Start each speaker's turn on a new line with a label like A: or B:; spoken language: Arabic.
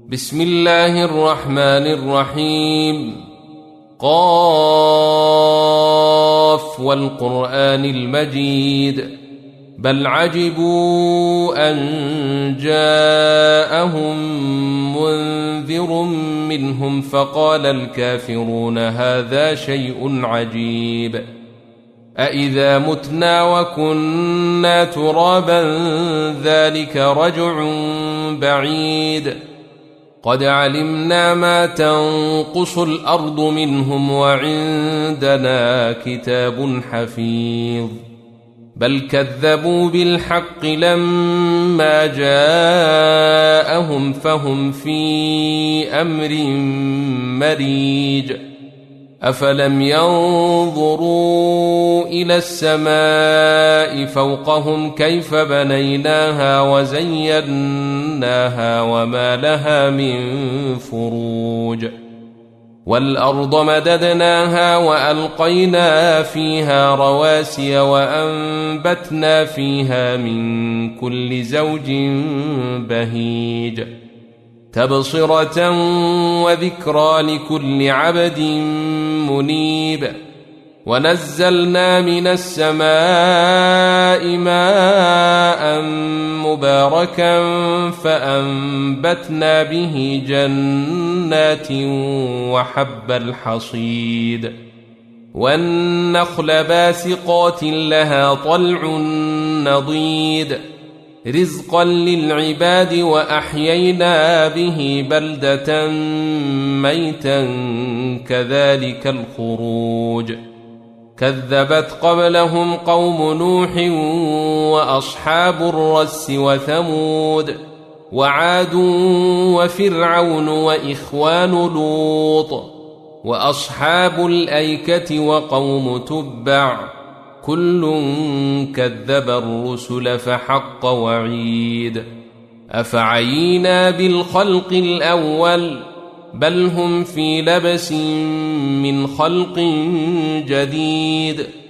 A: بسم الله الرحمن الرحيم. قاف والقرآن المجيد بل عجبوا أن جاءهم منذر منهم فقال الكافرون هذا شيء عجيب أإذا متنا وكنا ترابا ذلك رجع بعيد قد علمنا ما تنقص الأرض منهم وعندنا كتاب حفيظ بل كذبوا بالحق لما جاءهم فهم في أمر مريج أفلم ينظروا إلى السماء فوقهم كيف بنيناها وزيناها وما لها من فروج والأرض مددناها وألقينا فيها رواسي وأنبتنا فيها من كل زوج بهيج تبصرة وذكرى لكل عبد منيب ونزلنا من السماء ماء مباركا فأنبتنا به جنات وحب الحصيد والنخل باسقات لها طلع نضيد رزقا للعباد وأحيينا به بلدة ميتا كذلك الخروج كذبت قبلهم قوم نوح وأصحاب الرس وثمود وعاد وفرعون وإخوان لوط وأصحاب الأيكة وقوم تبع كل كذب الرسل فحق وعيد أفعينا بالخلق الأول بل هم في لبس من خلق جديد